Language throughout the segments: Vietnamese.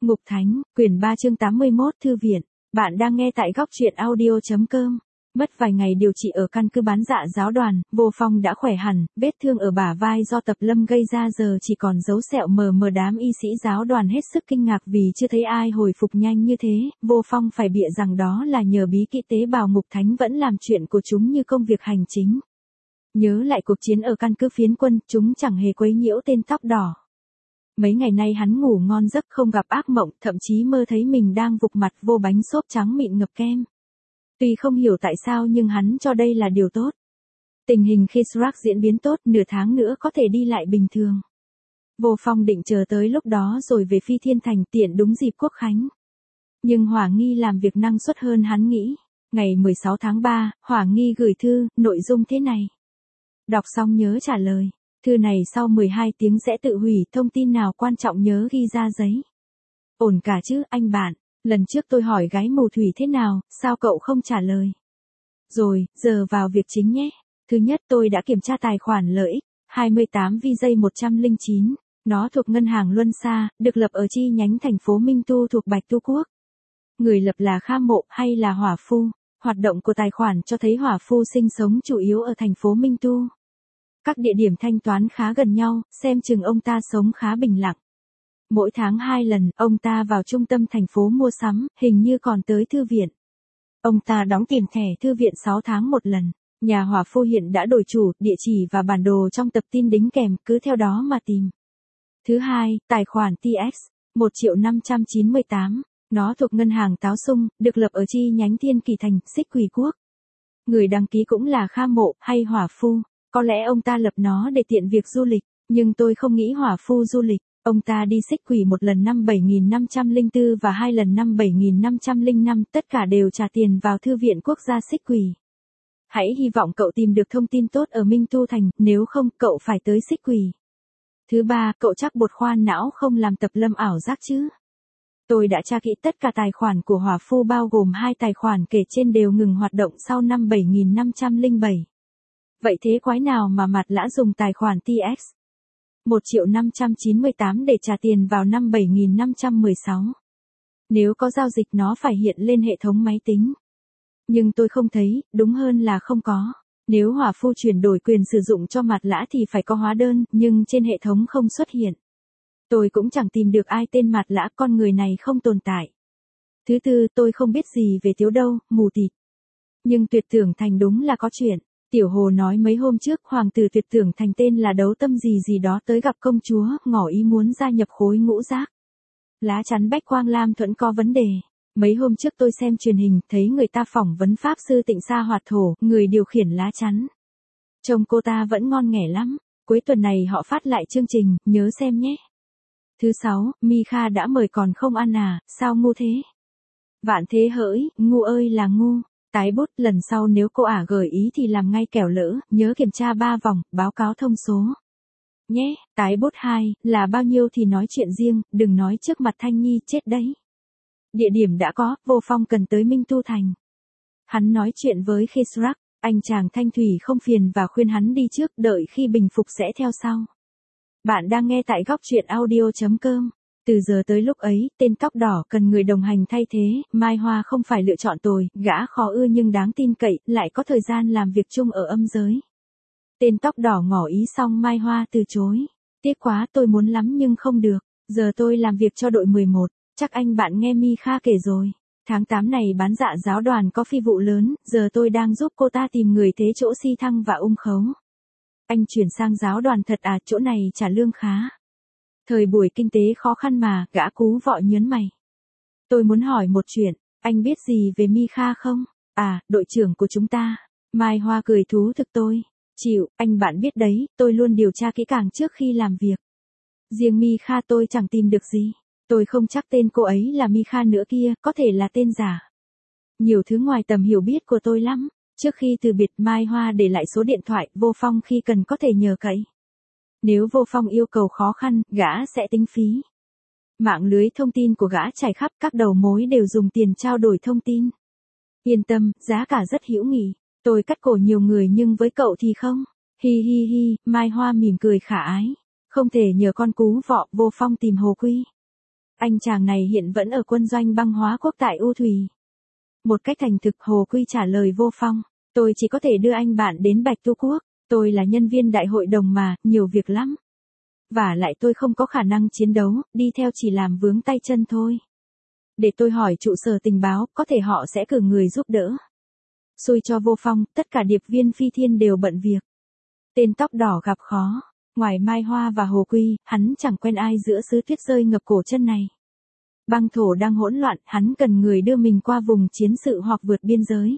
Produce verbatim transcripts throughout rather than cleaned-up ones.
Ngục Thánh, quyển ba chương tám mươi mốt Thư viện. Bạn đang nghe tại góc truyện audio.com. Mất vài ngày điều trị ở căn cứ bán dạ giáo đoàn, Vô Phong đã khỏe hẳn, vết thương ở bả vai do Tập Lâm gây ra giờ chỉ còn dấu sẹo mờ mờ. Đám y sĩ giáo đoàn hết sức kinh ngạc vì chưa thấy ai hồi phục nhanh như thế. Vô Phong phải bịa rằng đó là nhờ bí kỹ tế bào. Ngục Thánh vẫn làm chuyện của chúng như công việc hành chính. Nhớ lại cuộc chiến ở căn cứ phiến quân, chúng chẳng hề quấy nhiễu tên tóc đỏ. Mấy ngày nay hắn ngủ ngon giấc, không gặp ác mộng, thậm chí mơ thấy mình đang vục mặt vô bánh xốp trắng mịn ngập kem. Tuy không hiểu tại sao nhưng hắn cho đây là điều tốt. Tình hình Khizrak diễn biến tốt, nửa tháng nữa có thể đi lại bình thường. Vô Phong định chờ tới lúc đó rồi về Phi Thiên Thành, tiện đúng dịp Quốc Khánh. Nhưng Hỏa Nghi làm việc năng suất hơn hắn nghĩ. Ngày mười sáu tháng ba, Hỏa Nghi gửi thư, nội dung thế này. Đọc xong nhớ trả lời. Thư này sau mười hai tiếng sẽ tự hủy, thông tin nào quan trọng nhớ ghi ra giấy. Ổn cả chứ, anh bạn, lần trước tôi hỏi gái mù thủy thế nào, sao cậu không trả lời? Rồi, giờ vào việc chính nhé. Thứ nhất, tôi đã kiểm tra tài khoản lợi ích, hai mươi tám V J một không chín. Nó thuộc ngân hàng Luân Sa, được lập ở chi nhánh thành phố Minh Tu thuộc Bạch Tu Quốc. Người lập là Kha Mộ hay là Hỏa Phu? Hoạt động của tài khoản cho thấy Hỏa Phu sinh sống chủ yếu ở thành phố Minh Tu. Các địa điểm thanh toán khá gần nhau, xem chừng ông ta sống khá bình lặng. Mỗi tháng hai lần, ông ta vào trung tâm thành phố mua sắm, hình như còn tới thư viện. Ông ta đóng tiền thẻ thư viện sáu tháng một lần. Nhà Hỏa Phu hiện đã đổi chủ, địa chỉ và bản đồ trong tập tin đính kèm, cứ theo đó mà tìm. Thứ hai, tài khoản T X một triệu năm trăm chín mươi tám. Nó thuộc ngân hàng Táo Sung, được lập ở chi nhánh Thiên Kỳ Thành, Xích Quỷ Quốc. Người đăng ký cũng là Kha Mộ hay Hỏa Phu. Có lẽ ông ta lập nó để tiện việc du lịch, nhưng tôi không nghĩ Hỏa Phu du lịch. Ông ta đi Xích Quỷ một lần năm bảy nghìn năm trăm lẻ bốn và hai lần năm bảy nghìn năm trăm lẻ năm, tất cả đều trả tiền vào Thư viện Quốc gia Xích Quỷ. Hãy hy vọng cậu tìm được thông tin tốt ở Minh Tu Thành, nếu không, cậu phải tới Xích Quỷ. Thứ ba, cậu chắc bột khoan não không làm Tập Lâm ảo giác chứ? Tôi đã tra kỹ tất cả tài khoản của Hỏa Phu, bao gồm hai tài khoản kể trên đều ngừng hoạt động sau năm bảy nghìn năm trăm lẻ bảy. Vậy thế quái nào mà Mạt Lã dùng tài khoản T X một triệu năm trăm chín mươi tám để trả tiền vào năm bảy nghìn năm trăm mười sáu? Nếu có giao dịch nó phải hiện lên hệ thống máy tính. Nhưng tôi không thấy, đúng hơn là không có. Nếu Hỏa Phu chuyển đổi quyền sử dụng cho Mạt Lã thì phải có hóa đơn, nhưng trên hệ thống không xuất hiện. Tôi cũng chẳng tìm được ai tên Mạt Lã, con người này không tồn tại. Thứ tư, tôi không biết gì về Tiếu đâu, mù tịt. Nhưng Tuyệt Tưởng Thành đúng là có chuyện. Tiểu Hồ nói mấy hôm trước hoàng tử Tuyệt Tưởng Thành tên là Đấu Tâm gì gì đó tới gặp công chúa, ngỏ ý muốn gia nhập khối ngũ giác. Lá chắn Bách Quang Lam Thuẫn có vấn đề. Mấy hôm trước tôi xem truyền hình, thấy người ta phỏng vấn Pháp Sư Tịnh Sa Hoạt Thổ, người điều khiển lá chắn. Trông cô ta vẫn ngon nghẻ lắm. Cuối tuần này họ phát lại chương trình, nhớ xem nhé. Thứ sáu, Mikha đã mời còn không ăn à, sao ngu thế? Vạn thế hỡi, ngu ơi là ngu. Tái bút, lần sau nếu cô ả gợi ý thì làm ngay kẻo lỡ, nhớ kiểm tra ba vòng, báo cáo thông số. Nhé, tái bút hai, là bao nhiêu thì nói chuyện riêng, đừng nói trước mặt Thanh Nhi, chết đấy. Địa điểm đã có, Vô Phong cần tới Minh Tu Thành. Hắn nói chuyện với Khizrak, anh chàng Thanh Thủy không phiền và khuyên hắn đi trước, đợi khi bình phục sẽ theo sau. Bạn đang nghe tại góc truyện audio.com. Từ giờ tới lúc ấy, tên tóc đỏ cần người đồng hành thay thế, Mai Hoa không phải lựa chọn tồi, gã khó ưa nhưng đáng tin cậy, lại có thời gian làm việc chung ở âm giới. Tên tóc đỏ ngỏ ý xong Mai Hoa từ chối. Tiếc quá, tôi muốn lắm nhưng không được, giờ tôi làm việc cho đội mười một, chắc anh bạn nghe Mikha kể rồi. Tháng tám này bán dạ giáo đoàn có phi vụ lớn, giờ tôi đang giúp cô ta tìm người thế chỗ si thăng và ung khấu. Anh chuyển sang giáo đoàn thật à, chỗ này trả lương khá. Thời buổi kinh tế khó khăn mà, gã cú vọ nhớn mày. Tôi muốn hỏi một chuyện, anh biết gì về Mikha không? À, đội trưởng của chúng ta. Mai Hoa cười thú thực tôi. Chịu, anh bạn biết đấy, tôi luôn điều tra kỹ càng trước khi làm việc. Riêng Mikha tôi chẳng tìm được gì. Tôi không chắc tên cô ấy là Mikha nữa kia, có thể là tên giả. Nhiều thứ ngoài tầm hiểu biết của tôi lắm. Trước khi từ biệt, Mai Hoa để lại số điện thoại, Vô Phong khi cần có thể nhờ cậy. Nếu Vô Phong yêu cầu khó khăn, gã sẽ tính phí. Mạng lưới thông tin của gã trải khắp, các đầu mối đều dùng tiền trao đổi thông tin. Yên tâm, giá cả rất hữu nghị. Tôi cắt cổ nhiều người nhưng với cậu thì không. Hi hi hi, Mai Hoa mỉm cười khả ái. Không thể nhờ con cú vọ, Vô Phong tìm Hồ Quy. Anh chàng này hiện vẫn ở quân doanh băng hóa quốc tại U Thủy. Một cách thành thực Hồ Quy trả lời Vô Phong, tôi chỉ có thể đưa anh bạn đến Bạch Tu Quốc, tôi là nhân viên đại hội đồng mà, nhiều việc lắm. Và lại tôi không có khả năng chiến đấu, đi theo chỉ làm vướng tay chân thôi. Để tôi hỏi trụ sở tình báo, có thể họ sẽ cử người giúp đỡ. Xui cho Vô Phong, tất cả điệp viên Phi Thiên đều bận việc. Tên tóc đỏ gặp khó, ngoài Mai Hoa và Hồ Quy, hắn chẳng quen ai giữa xứ tuyết rơi ngập cổ chân này. Băng thổ đang hỗn loạn, hắn cần người đưa mình qua vùng chiến sự hoặc vượt biên giới.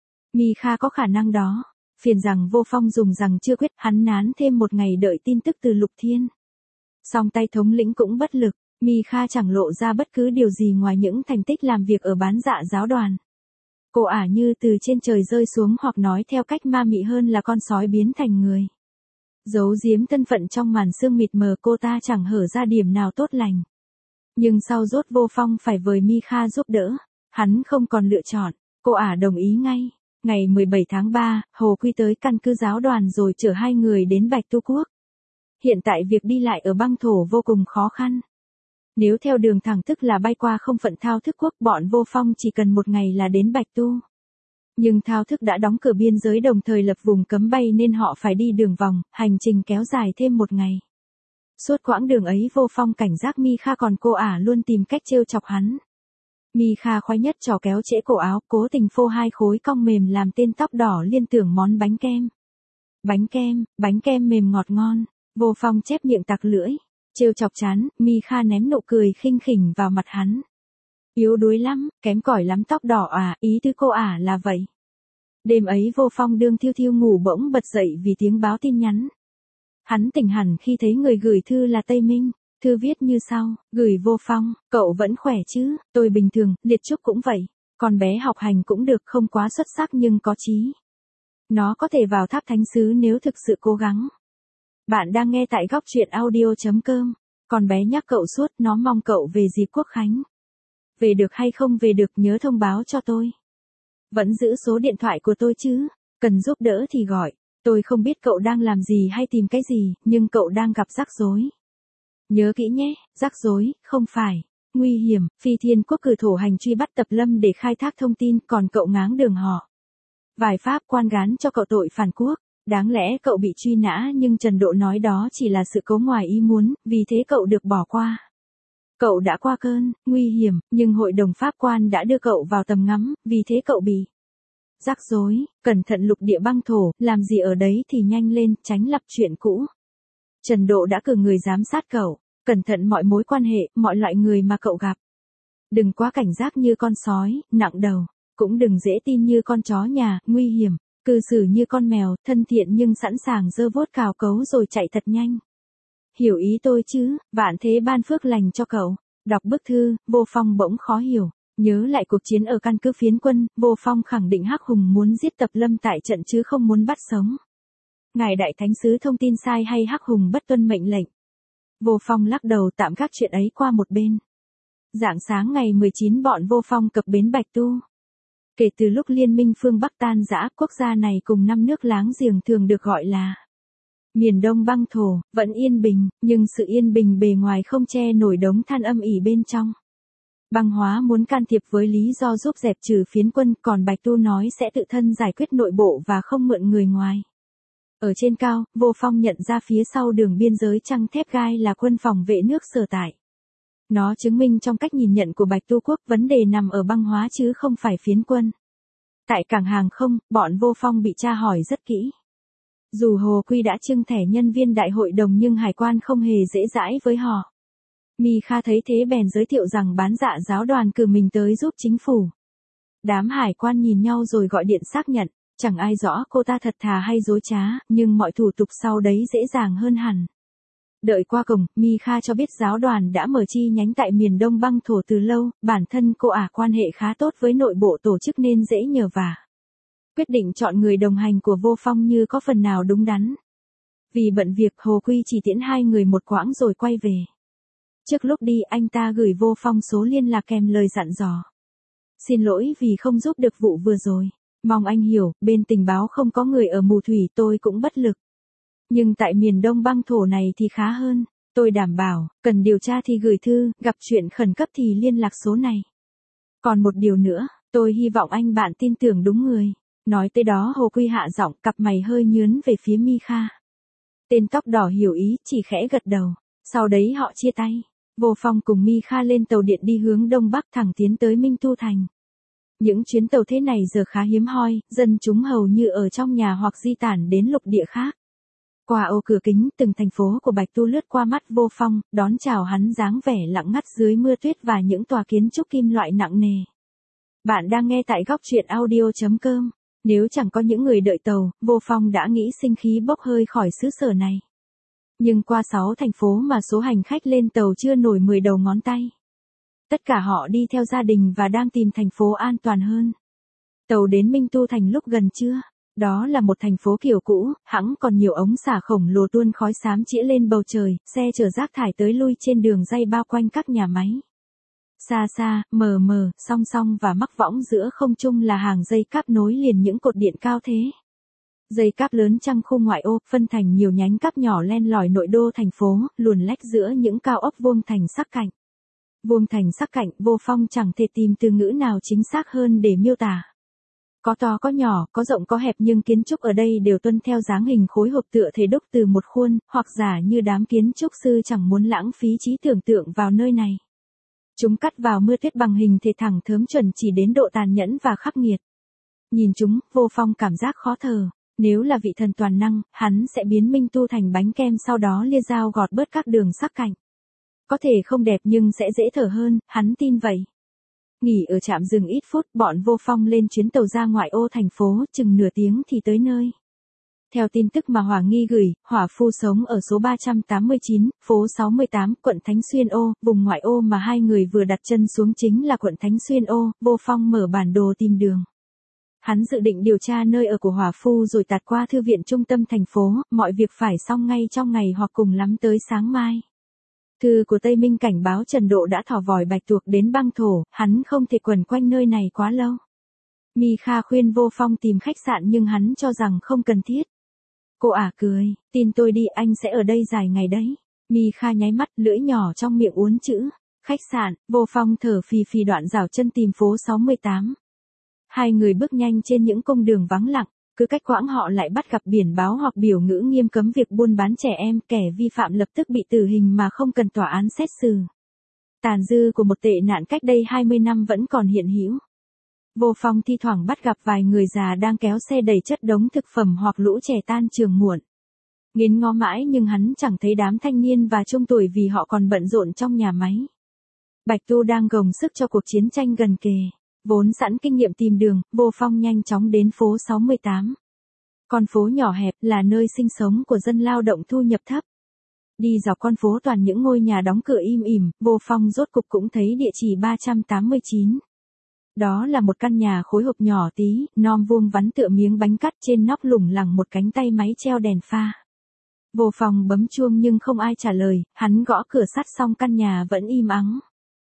Mi Kha có khả năng đó. Phiền rằng Vô Phong dùng rằng chưa quyết, hắn nán thêm một ngày đợi tin tức từ Lục Thiên. Song tay thống lĩnh cũng bất lực, Mi Kha chẳng lộ ra bất cứ điều gì ngoài những thành tích làm việc ở bán dạ giáo đoàn. Cô ả như từ trên trời rơi xuống, hoặc nói theo cách ma mị hơn là con sói biến thành người. Giấu giếm thân phận trong màn sương mịt mờ, cô ta chẳng hở ra điểm nào tốt lành. Nhưng sau rốt Vô Phong phải vời Mi Kha giúp đỡ, hắn không còn lựa chọn, cô ả đồng ý ngay. Ngày mười bảy tháng ba, Hồ Quy tới căn cứ giáo đoàn rồi chở hai người đến Bạch Tu Quốc. Hiện tại việc đi lại ở băng thổ vô cùng khó khăn. Nếu theo đường thẳng tức là bay qua không phận Thao Thức Quốc, bọn Vô Phong chỉ cần một ngày là đến Bạch Tu. Nhưng Thao Thức đã đóng cửa biên giới đồng thời lập vùng cấm bay nên họ phải đi đường vòng, hành trình kéo dài thêm một ngày. Suốt quãng đường ấy Vô Phong cảnh giác Mi Kha, còn cô ả luôn tìm cách trêu chọc hắn. Mi Kha khoái nhất trò kéo trễ cổ áo, cố tình phô hai khối cong mềm làm tên tóc đỏ liên tưởng món bánh kem. Bánh kem, bánh kem mềm ngọt ngon. Vô Phong chép miệng tặc lưỡi, trêu chọc chán, Mi Kha ném nụ cười khinh khỉnh vào mặt hắn. Yếu đuối lắm, kém cỏi lắm tóc đỏ à, ý tứ cô ả là vậy. Đêm ấy Vô Phong đương thiêu thiêu ngủ bỗng bật dậy vì tiếng báo tin nhắn. Hắn tỉnh hẳn khi thấy người gửi thư là Tây Minh. Thư viết như sau, gửi Vô Phong, cậu vẫn khỏe chứ, tôi bình thường, Liệt Trúc cũng vậy, con bé học hành cũng được, không quá xuất sắc nhưng có chí. Nó có thể vào tháp thánh sứ nếu thực sự cố gắng. Bạn đang nghe tại góc truyện audio chấm com, con bé nhắc cậu suốt, nó mong cậu về dịp Quốc Khánh. Về được hay không về được nhớ thông báo cho tôi. Vẫn giữ số điện thoại của tôi chứ, cần giúp đỡ thì gọi, tôi không biết cậu đang làm gì hay tìm cái gì, nhưng cậu đang gặp rắc rối. Nhớ kỹ nhé, rắc rối, không phải, nguy hiểm, Phi Thiên Quốc cử thổ hành truy bắt Tập Lâm để khai thác thông tin, còn cậu ngáng đường họ. Vài pháp quan gán cho cậu tội phản quốc, đáng lẽ cậu bị truy nã nhưng Trần Độ nói đó chỉ là sự cố ngoài ý muốn, vì thế cậu được bỏ qua. Cậu đã qua cơn, nguy hiểm, nhưng hội đồng pháp quan đã đưa cậu vào tầm ngắm, vì thế cậu bị rắc rối, cẩn thận lục địa băng thổ, làm gì ở đấy thì nhanh lên, tránh lặp chuyện cũ. Trần Độ đã cử người giám sát cậu, cẩn thận mọi mối quan hệ, mọi loại người mà cậu gặp. Đừng quá cảnh giác như con sói, nặng đầu, cũng đừng dễ tin như con chó nhà, nguy hiểm, cư xử như con mèo, thân thiện nhưng sẵn sàng giơ vuốt cào cấu rồi chạy thật nhanh. Hiểu ý tôi chứ, vạn thế ban phước lành cho cậu. Đọc bức thư, Vô Phong bỗng khó hiểu, nhớ lại cuộc chiến ở căn cứ phiến quân, Vô Phong khẳng định Hắc Hùng muốn giết Tập Lâm tại trận chứ không muốn bắt sống. Ngài Đại Thánh Sứ thông tin sai hay Hắc Hùng bất tuân mệnh lệnh? Vô Phong lắc đầu tạm gác chuyện ấy qua một bên. Rạng sáng ngày mười chín bọn Vô Phong cập bến Bạch Tu. Kể từ lúc Liên minh phương Bắc tan rã, quốc gia này cùng năm nước láng giềng thường được gọi là miền Đông băng thổ, vẫn yên bình, nhưng sự yên bình bề ngoài không che nổi đống than âm ỉ bên trong. Băng hóa muốn can thiệp với lý do giúp dẹp trừ phiến quân, còn Bạch Tu nói sẽ tự thân giải quyết nội bộ và không mượn người ngoài. Ở trên cao, Vô Phong nhận ra phía sau đường biên giới trăng thép gai là quân phòng vệ nước sở tại. Nó chứng minh trong cách nhìn nhận của Bạch Tu Quốc vấn đề nằm ở băng hóa chứ không phải phiến quân. Tại cảng hàng không, bọn Vô Phong bị tra hỏi rất kỹ. Dù Hồ Quy đã trưng thẻ nhân viên đại hội đồng nhưng hải quan không hề dễ dãi với họ. Mi Kha thấy thế bèn giới thiệu rằng bán dạ giáo đoàn cử mình tới giúp chính phủ. Đám hải quan nhìn nhau rồi gọi điện xác nhận, chẳng ai rõ cô ta thật thà hay dối trá, nhưng mọi thủ tục sau đấy dễ dàng hơn hẳn. Đợi qua cổng, Mi Kha cho biết giáo đoàn đã mở chi nhánh tại miền Đông băng thổ từ lâu, bản thân cô ả quan hệ khá tốt với nội bộ tổ chức nên dễ nhờ vả. Quyết định chọn người đồng hành của Vô Phong như có phần nào đúng đắn. Vì bận việc Hồ Quy chỉ tiễn hai người một quãng rồi quay về. Trước lúc đi anh ta gửi Vô Phong số liên lạc kèm lời dặn dò. Xin lỗi vì không giúp được vụ vừa rồi. Mong anh hiểu, bên tình báo không có người ở mù thủy tôi cũng bất lực. Nhưng tại miền Đông băng thổ này thì khá hơn. Tôi đảm bảo, cần điều tra thì gửi thư, gặp chuyện khẩn cấp thì liên lạc số này. Còn một điều nữa, tôi hy vọng anh bạn tin tưởng đúng người. Nói tới đó Hồ Quy hạ giọng, cặp mày hơi nhướn về phía Mi Kha. Tên tóc đỏ hiểu ý, chỉ khẽ gật đầu. Sau đấy họ chia tay. Vô Phong cùng Mi Kha lên tàu điện đi hướng đông bắc thẳng tiến tới Minh Tu Thành. Những chuyến tàu thế này giờ khá hiếm hoi, dân chúng hầu như ở trong nhà hoặc di tản đến lục địa khác. Qua ô cửa kính, từng thành phố của Bạch Tu lướt qua mắt Vô Phong, đón chào hắn dáng vẻ lặng ngắt dưới mưa tuyết và những tòa kiến trúc kim loại nặng nề. Bạn đang nghe tại góc truyện audio chấm com. Nếu chẳng có những người đợi tàu, Vô Phong đã nghĩ sinh khí bốc hơi khỏi xứ sở này. Nhưng qua sáu thành phố mà số hành khách lên tàu chưa nổi mười đầu ngón tay. Tất cả họ đi theo gia đình và đang tìm thành phố an toàn hơn. Tàu đến Minh Tu Thành lúc gần trưa. Đó là một thành phố kiểu cũ, hẵng còn nhiều ống xả khổng lồ tuôn khói xám chĩa lên bầu trời, xe chở rác thải tới lui trên đường ray bao quanh các nhà máy. Xa xa, mờ mờ, song song và mắc võng giữa không trung là hàng dây cáp nối liền những cột điện cao thế. Dây cáp lớn trăng khu ngoại ô, phân thành nhiều nhánh cáp nhỏ len lỏi nội đô thành phố, luồn lách giữa những cao ốc vuông thành sắc cạnh. Vuông thành sắc cạnh, Vô Phong chẳng thể tìm từ ngữ nào chính xác hơn để miêu tả. Có to có nhỏ, có rộng có hẹp nhưng kiến trúc ở đây đều tuân theo dáng hình khối hộp tựa thể đúc từ một khuôn, hoặc giả như đám kiến trúc sư chẳng muốn lãng phí trí tưởng tượng vào nơi này. Chúng cắt vào mưa tuyết bằng hình thể thẳng thớm chuẩn chỉ đến độ tàn nhẫn và khắc nghiệt. Nhìn chúng, Vô Phong cảm giác khó thở. Nếu là vị thần toàn năng, hắn sẽ biến Minh Tu thành bánh kem sau đó lia dao gọt bớt các đường sắc cạnh. Có thể không đẹp nhưng sẽ dễ thở hơn, hắn tin vậy. Nghỉ ở trạm dừng ít phút, bọn Vô Phong lên chuyến tàu ra ngoại ô thành phố, chừng nửa tiếng thì tới nơi. Theo tin tức mà Hỏa Nghi gửi, Hỏa Phu sống ở số ba trăm tám mươi chín, phố sáu mươi tám, quận Thánh Xuyên Ô, vùng ngoại ô mà hai người vừa đặt chân xuống chính là quận Thánh Xuyên Ô. Vô Phong mở bản đồ tìm đường. Hắn dự định điều tra nơi ở của Hỏa Phu rồi tạt qua thư viện trung tâm thành phố, mọi việc phải xong ngay trong ngày hoặc cùng lắm tới sáng mai. Thư của Tây Minh cảnh báo Trần Độ đã thỏ vòi bạch tuộc đến băng thổ, hắn không thể quẩn quanh nơi này quá lâu. Mi Kha khuyên Vô Phong tìm khách sạn nhưng hắn cho rằng không cần thiết. Cô ả cười, tin tôi đi, anh sẽ ở đây dài ngày đấy. Mi Kha nháy mắt, lưỡi nhỏ trong miệng uốn chữ. Khách sạn. Vô Phong thở phì phì đoạn rảo chân tìm phố sáu mươi tám. Hai người bước nhanh trên những cung đường vắng lặng, cứ cách quãng họ lại bắt gặp biển báo hoặc biểu ngữ nghiêm cấm việc buôn bán trẻ em, kẻ vi phạm lập tức bị tử hình mà không cần tòa án xét xử. Tàn dư của một tệ nạn cách đây hai mươi năm vẫn còn hiện hữu. Vô Phong thi thoảng bắt gặp vài người già đang kéo xe đầy chất đống thực phẩm hoặc lũ trẻ tan trường muộn. Nghiến ngó mãi nhưng hắn chẳng thấy đám thanh niên và trung tuổi vì họ còn bận rộn trong nhà máy. Bạch Tu đang gồng sức cho cuộc chiến tranh gần kề. Vốn sẵn kinh nghiệm tìm đường, Vô Phong nhanh chóng đến phố sáu mươi tám. Con phố nhỏ hẹp là nơi sinh sống của dân lao động thu nhập thấp. Đi dọc con phố toàn những ngôi nhà đóng cửa im ỉm, Vô Phong rốt cục cũng thấy địa chỉ ba trăm tám mươi chín. Đó là một căn nhà khối hộp nhỏ tí, nom vuông vắn tựa miếng bánh cắt, trên nóc lủng lẳng một cánh tay máy treo đèn pha. Vô Phong bấm chuông nhưng không ai trả lời, hắn gõ cửa sắt xong căn nhà vẫn im ắng.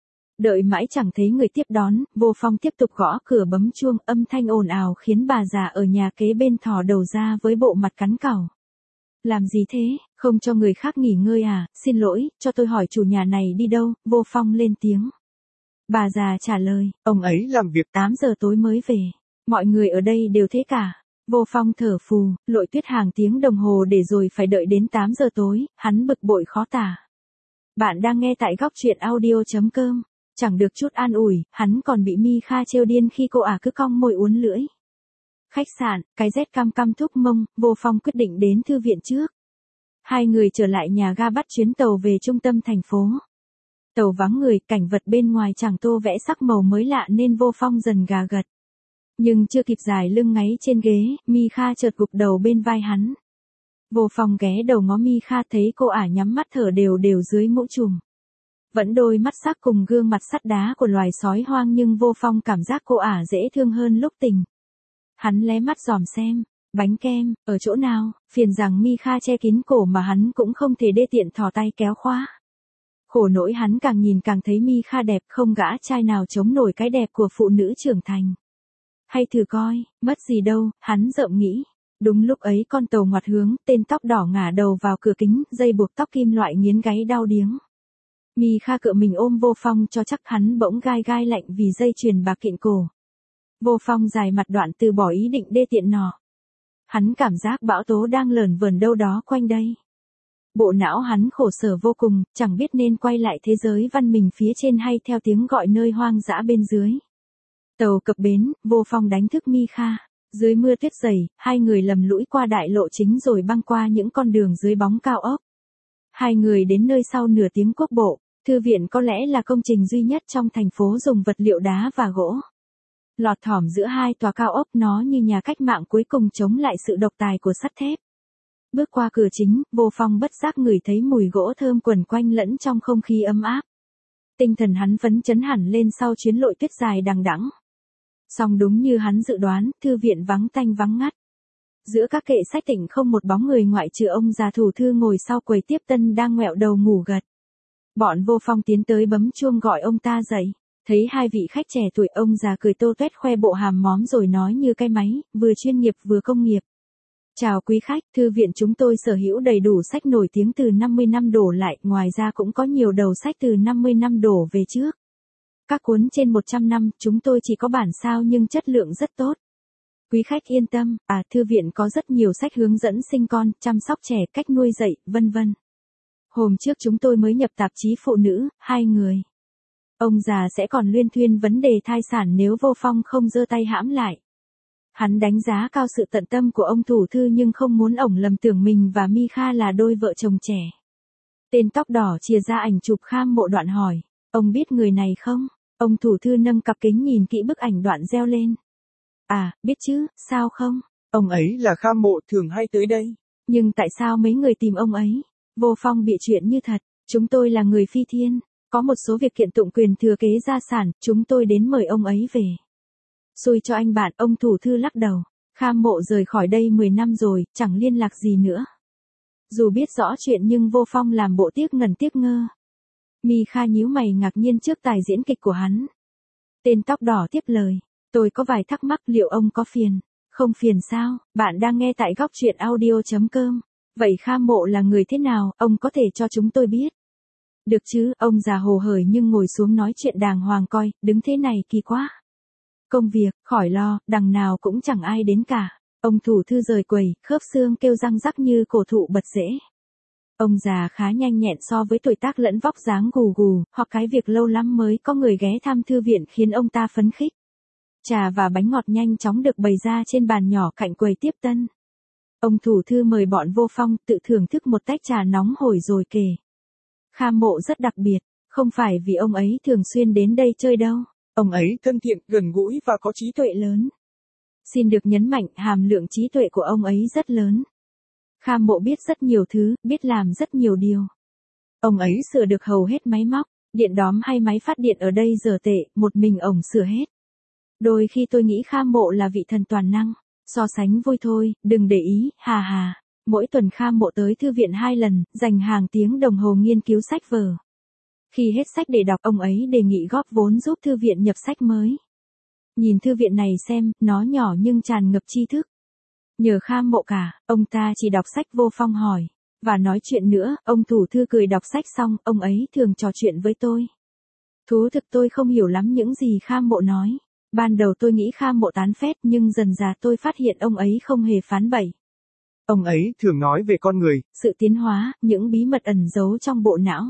Đợi mãi chẳng thấy người tiếp đón, Vô Phong tiếp tục gõ cửa bấm chuông, âm thanh ồn ào khiến bà già ở nhà kế bên thò đầu ra với bộ mặt cắn càu. Làm gì thế, không cho người khác nghỉ ngơi à, xin lỗi, cho tôi hỏi chủ nhà này đi đâu, Vô Phong lên tiếng. Bà già trả lời, ông ấy làm việc tám giờ tối mới về, mọi người ở đây đều thế cả. Vô Phong thở phù, lội tuyết hàng tiếng đồng hồ để rồi phải đợi đến tám giờ tối, hắn bực bội khó tả. Bạn đang nghe tại góc truyện audio chấm com. Chẳng được chút an ủi, hắn còn bị Mi Kha trêu điên khi cô ả cứ cong môi uốn lưỡi. Khách sạn, cái rét cam cam thúc mông, Vô Phong quyết định đến thư viện trước. Hai người trở lại nhà ga bắt chuyến tàu về trung tâm thành phố. Tàu vắng người, cảnh vật bên ngoài chẳng tô vẽ sắc màu mới lạ nên Vô Phong dần gà gật. Nhưng chưa kịp dài lưng ngáy trên ghế, Mi Kha chợt gục đầu bên vai hắn. Vô Phong ghé đầu ngó Mi Kha thấy cô ả nhắm mắt thở đều đều dưới mũ trùm. Vẫn đôi mắt sắc cùng gương mặt sắt đá của loài sói hoang nhưng Vô Phong cảm giác cô ả dễ thương hơn lúc tình. Hắn lé mắt dòm xem, bánh kem, ở chỗ nào, phiền rằng Mi Kha che kín cổ mà hắn cũng không thể đê tiện thò tay kéo khóa. Khổ nỗi hắn càng nhìn càng thấy Mi Kha đẹp, không gã trai nào chống nổi cái đẹp của phụ nữ trưởng thành. Hay thử coi, mất gì đâu, hắn rợm nghĩ. Đúng lúc ấy con tàu ngoặt hướng, tên tóc đỏ ngả đầu vào cửa kính, dây buộc tóc kim loại nghiến gáy đau điếng. Mi Kha cựa mình ôm Vô Phong cho chắc, hắn bỗng gai gai lạnh vì dây chuyền bạc kịn cổ. Vô Phong dài mặt đoạn từ bỏ ý định đê tiện nọ. Hắn cảm giác bão tố đang lởn vởn đâu đó quanh đây. Bộ não hắn khổ sở vô cùng, chẳng biết nên quay lại thế giới văn minh phía trên hay theo tiếng gọi nơi hoang dã bên dưới. Tàu cập bến, Vô Phong đánh thức Mi Kha. Dưới mưa tuyết dày, hai người lầm lũi qua đại lộ chính rồi băng qua những con đường dưới bóng cao ốc. Hai người đến nơi sau nửa tiếng quốc bộ. Thư viện có lẽ là công trình duy nhất trong thành phố dùng vật liệu đá và gỗ. Lọt thỏm giữa hai tòa cao ốc, nó như nhà cách mạng cuối cùng chống lại sự độc tài của sắt thép. Bước qua cửa chính, Vô Phong bất giác ngửi thấy mùi gỗ thơm quẩn quanh lẫn trong không khí ấm áp. Tinh thần hắn phấn chấn hẳn lên sau chuyến lội tuyết dài đằng đẵng. Song đúng như hắn dự đoán, thư viện vắng tanh vắng ngắt. Giữa các kệ sách tịnh không một bóng người ngoại trừ ông già thủ thư ngồi sau quầy tiếp tân đang ngoẹo đầu ngủ gật. Bọn Vô Phong tiến tới bấm chuông gọi ông ta dậy. Thấy hai vị khách trẻ tuổi, ông già cười tô toét khoe bộ hàm móm rồi nói như cái máy, vừa chuyên nghiệp vừa công nghiệp. Chào quý khách, thư viện chúng tôi sở hữu đầy đủ sách nổi tiếng từ năm mươi năm đổ lại, ngoài ra cũng có nhiều đầu sách từ năm mươi năm đổ về trước. Các cuốn trên một trăm năm, chúng tôi chỉ có bản sao nhưng chất lượng rất tốt. Quý khách yên tâm, à, thư viện có rất nhiều sách hướng dẫn sinh con, chăm sóc trẻ, cách nuôi dạy, vân vân. Hôm trước chúng tôi mới nhập tạp chí phụ nữ, hai người. Ông già sẽ còn luyên thuyên vấn đề thai sản nếu Vô Phong không giơ tay hãm lại. Hắn đánh giá cao sự tận tâm của ông thủ thư nhưng không muốn ổng lầm tưởng mình và Mi Kha là đôi vợ chồng trẻ. Tên tóc đỏ chìa ra ảnh chụp Kham Mộ đoạn hỏi, ông biết người này không? Ông thủ thư nâng cặp kính nhìn kỹ bức ảnh đoạn reo lên. À, biết chứ, sao không? Ông ấy là Kham Mộ thường hay tới đây. Nhưng tại sao mấy người tìm ông ấy? Vô Phong bịa chuyện như thật, chúng tôi là người phi thiên. Có một số việc kiện tụng quyền thừa kế gia sản, chúng tôi đến mời ông ấy về. Xui cho anh bạn, ông thủ thư lắc đầu. Kham Mộ rời khỏi đây mười năm rồi, chẳng liên lạc gì nữa. Dù biết rõ chuyện nhưng Vô Phong làm bộ tiếc ngần tiếc ngơ. Mi Kha nhíu mày ngạc nhiên trước tài diễn kịch của hắn. Tên tóc đỏ tiếp lời. Tôi có vài thắc mắc, liệu ông có phiền? Không phiền sao, bạn đang nghe tại góc truyện audio chấm com. Vậy Kham Mộ là người thế nào, ông có thể cho chúng tôi biết? Được chứ, ông già hồ hởi nhưng ngồi xuống nói chuyện đàng hoàng coi, đứng thế này kỳ quá. Công việc, khỏi lo, đằng nào cũng chẳng ai đến cả. Ông thủ thư rời quầy, khớp xương kêu răng rắc như cổ thụ bật rễ. Ông già khá nhanh nhẹn so với tuổi tác lẫn vóc dáng gù gù, hoặc cái việc lâu lắm mới có người ghé thăm thư viện khiến ông ta phấn khích. Trà và bánh ngọt nhanh chóng được bày ra trên bàn nhỏ cạnh quầy tiếp tân. Ông thủ thư mời bọn Vô Phong tự thưởng thức một tách trà nóng hổi rồi kể. Kham Mộ rất đặc biệt, không phải vì ông ấy thường xuyên đến đây chơi đâu. Ông ấy thân thiện, gần gũi và có trí tuệ lớn. Xin được nhấn mạnh, hàm lượng trí tuệ của ông ấy rất lớn. Kham Mộ biết rất nhiều thứ, biết làm rất nhiều điều. Ông ấy sửa được hầu hết máy móc, điện đóm hay máy phát điện ở đây giờ tệ, một mình ổng sửa hết. Đôi khi tôi nghĩ Kham Mộ là vị thần toàn năng. So sánh vui thôi, đừng để ý, hà hà. Mỗi tuần Kham Mộ tới thư viện hai lần, dành hàng tiếng đồng hồ nghiên cứu sách vở. Khi hết sách để đọc, ông ấy đề nghị góp vốn giúp thư viện nhập sách mới. Nhìn thư viện này xem, nó nhỏ nhưng tràn ngập tri thức. Nhờ Kham Mộ cả, ông ta chỉ đọc sách. Vô Phong hỏi. Và nói chuyện nữa, ông thủ thư cười. Đọc sách xong, ông ấy thường trò chuyện với tôi. Thú thực tôi không hiểu lắm những gì Kham Mộ nói. Ban đầu tôi nghĩ Kham Mộ tán phét nhưng dần dà tôi phát hiện ông ấy không hề phán bậy. Ông ấy thường nói về con người, sự tiến hóa, những bí mật ẩn giấu trong bộ não.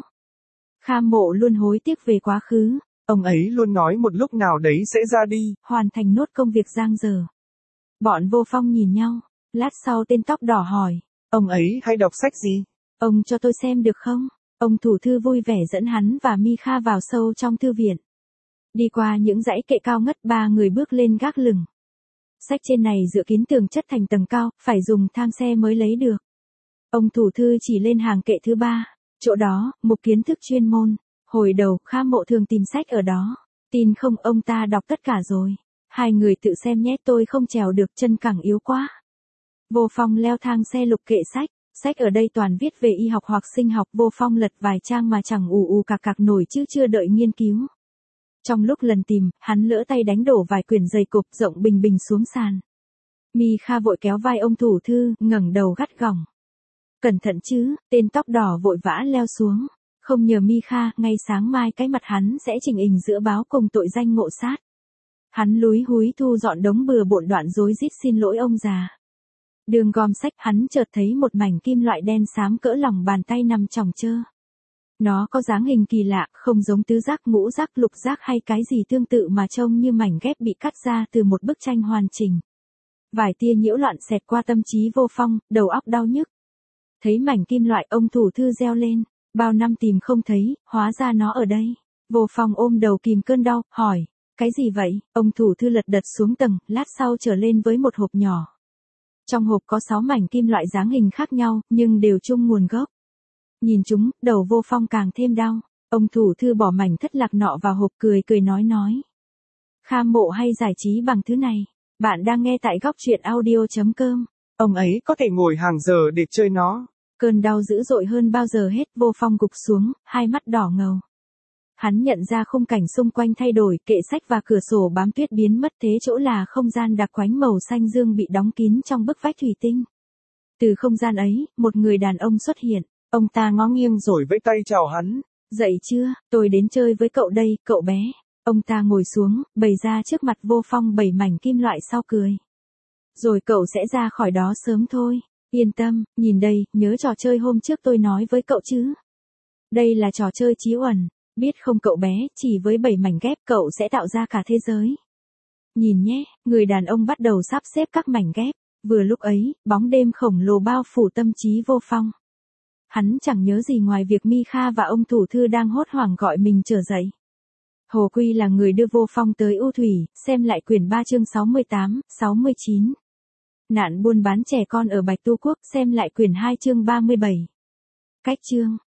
Kham Mộ luôn hối tiếc về quá khứ. Ông ấy luôn nói một lúc nào đấy sẽ ra đi, hoàn thành nốt công việc dang dở. Bọn Vô Phong nhìn nhau, lát sau tên tóc đỏ hỏi. Ông ấy hay đọc sách gì? Ông cho tôi xem được không? Ông thủ thư vui vẻ dẫn hắn và Mi Kha vào sâu trong thư viện. Đi qua những dãy kệ cao ngất, ba người bước lên gác lửng. Sách trên này dựa kín tường chất thành tầng cao, phải dùng thang xe mới lấy được. Ông thủ thư chỉ lên hàng kệ thứ ba, chỗ đó, mục kiến thức chuyên môn. Hồi đầu, Kham Mộ thường tìm sách ở đó. Tin không, ông ta đọc tất cả rồi. Hai người tự xem nhé, tôi không trèo được, chân cẳng yếu quá. Vô Phong leo thang xe lục kệ sách. Sách ở đây toàn viết về y học hoặc sinh học. Vô Phong lật vài trang mà chẳng ù ù cạc cạc nổi chứ chưa đợi nghiên cứu. Trong lúc lần tìm, hắn lỡ tay đánh đổ vài quyển dày cộp rộng bình bình xuống sàn. Mi Kha vội kéo vai ông thủ thư, ngẩng đầu gắt gỏng. Cẩn thận chứ, tên tóc đỏ vội vã leo xuống. Không nhờ Mi Kha, ngay sáng mai cái mặt hắn sẽ trình hình giữa báo cùng tội danh ngộ sát. Hắn lúi húi thu dọn đống bừa bộn đoạn rối rít xin lỗi ông già. Đường gom sách hắn chợt thấy một mảnh kim loại đen xám cỡ lòng bàn tay nằm chồng chơ. Nó có dáng hình kỳ lạ, không giống tứ giác ngũ giác lục giác hay cái gì tương tự mà trông như mảnh ghép bị cắt ra từ một bức tranh hoàn chỉnh. Vài tia nhiễu loạn xẹt qua tâm trí Vô Phong, đầu óc đau nhức. Thấy mảnh kim loại ông thủ thư reo lên, bao năm tìm không thấy, hóa ra nó ở đây. Vô Phong ôm đầu kìm cơn đau, hỏi, cái gì vậy? Ông thủ thư lật đật xuống tầng, lát sau trở lên với một hộp nhỏ. Trong hộp có sáu mảnh kim loại dáng hình khác nhau, nhưng đều chung nguồn gốc. Nhìn chúng, đầu Vô Phong càng thêm đau. Ông thủ thư bỏ mảnh thất lạc nọ vào hộp cười cười nói nói. Kham mộ hay giải trí bằng thứ này? Bạn đang nghe tại góc truyện audio chấm com. Ông ấy có thể ngồi hàng giờ để chơi nó. Cơn đau dữ dội hơn bao giờ hết, Vô Phong gục xuống, hai mắt đỏ ngầu. Hắn nhận ra khung cảnh xung quanh thay đổi, kệ sách và cửa sổ bám tuyết biến mất, thế chỗ là không gian đặc quánh màu xanh dương bị đóng kín trong bức vách thủy tinh. Từ không gian ấy, một người đàn ông xuất hiện, ông ta ngó nghiêng rồi vẫy tay chào hắn. Dậy chưa, tôi đến chơi với cậu đây, cậu bé. Ông ta ngồi xuống, bày ra trước mặt Vô Phong bảy mảnh kim loại sau cười. Rồi cậu sẽ ra khỏi đó sớm thôi. Yên tâm, nhìn đây, nhớ trò chơi hôm trước tôi nói với cậu chứ. Đây là trò chơi chiếu ẩn, biết không cậu bé, chỉ với bảy mảnh ghép cậu sẽ tạo ra cả thế giới. Nhìn nhé, người đàn ông bắt đầu sắp xếp các mảnh ghép, vừa lúc ấy, bóng đêm khổng lồ bao phủ tâm trí Vô Phong. Hắn chẳng nhớ gì ngoài việc Mi Kha và ông thủ thư đang hốt hoảng gọi mình trở dậy. Hồ Quy là người đưa Vô Phong tới U Thủy, xem lại quyển ba chương sáu mươi tám, sáu mươi chín. Nạn buôn bán trẻ con ở Bạch Tu Quốc, xem lại quyển hai chương ba mươi bảy. Cách chương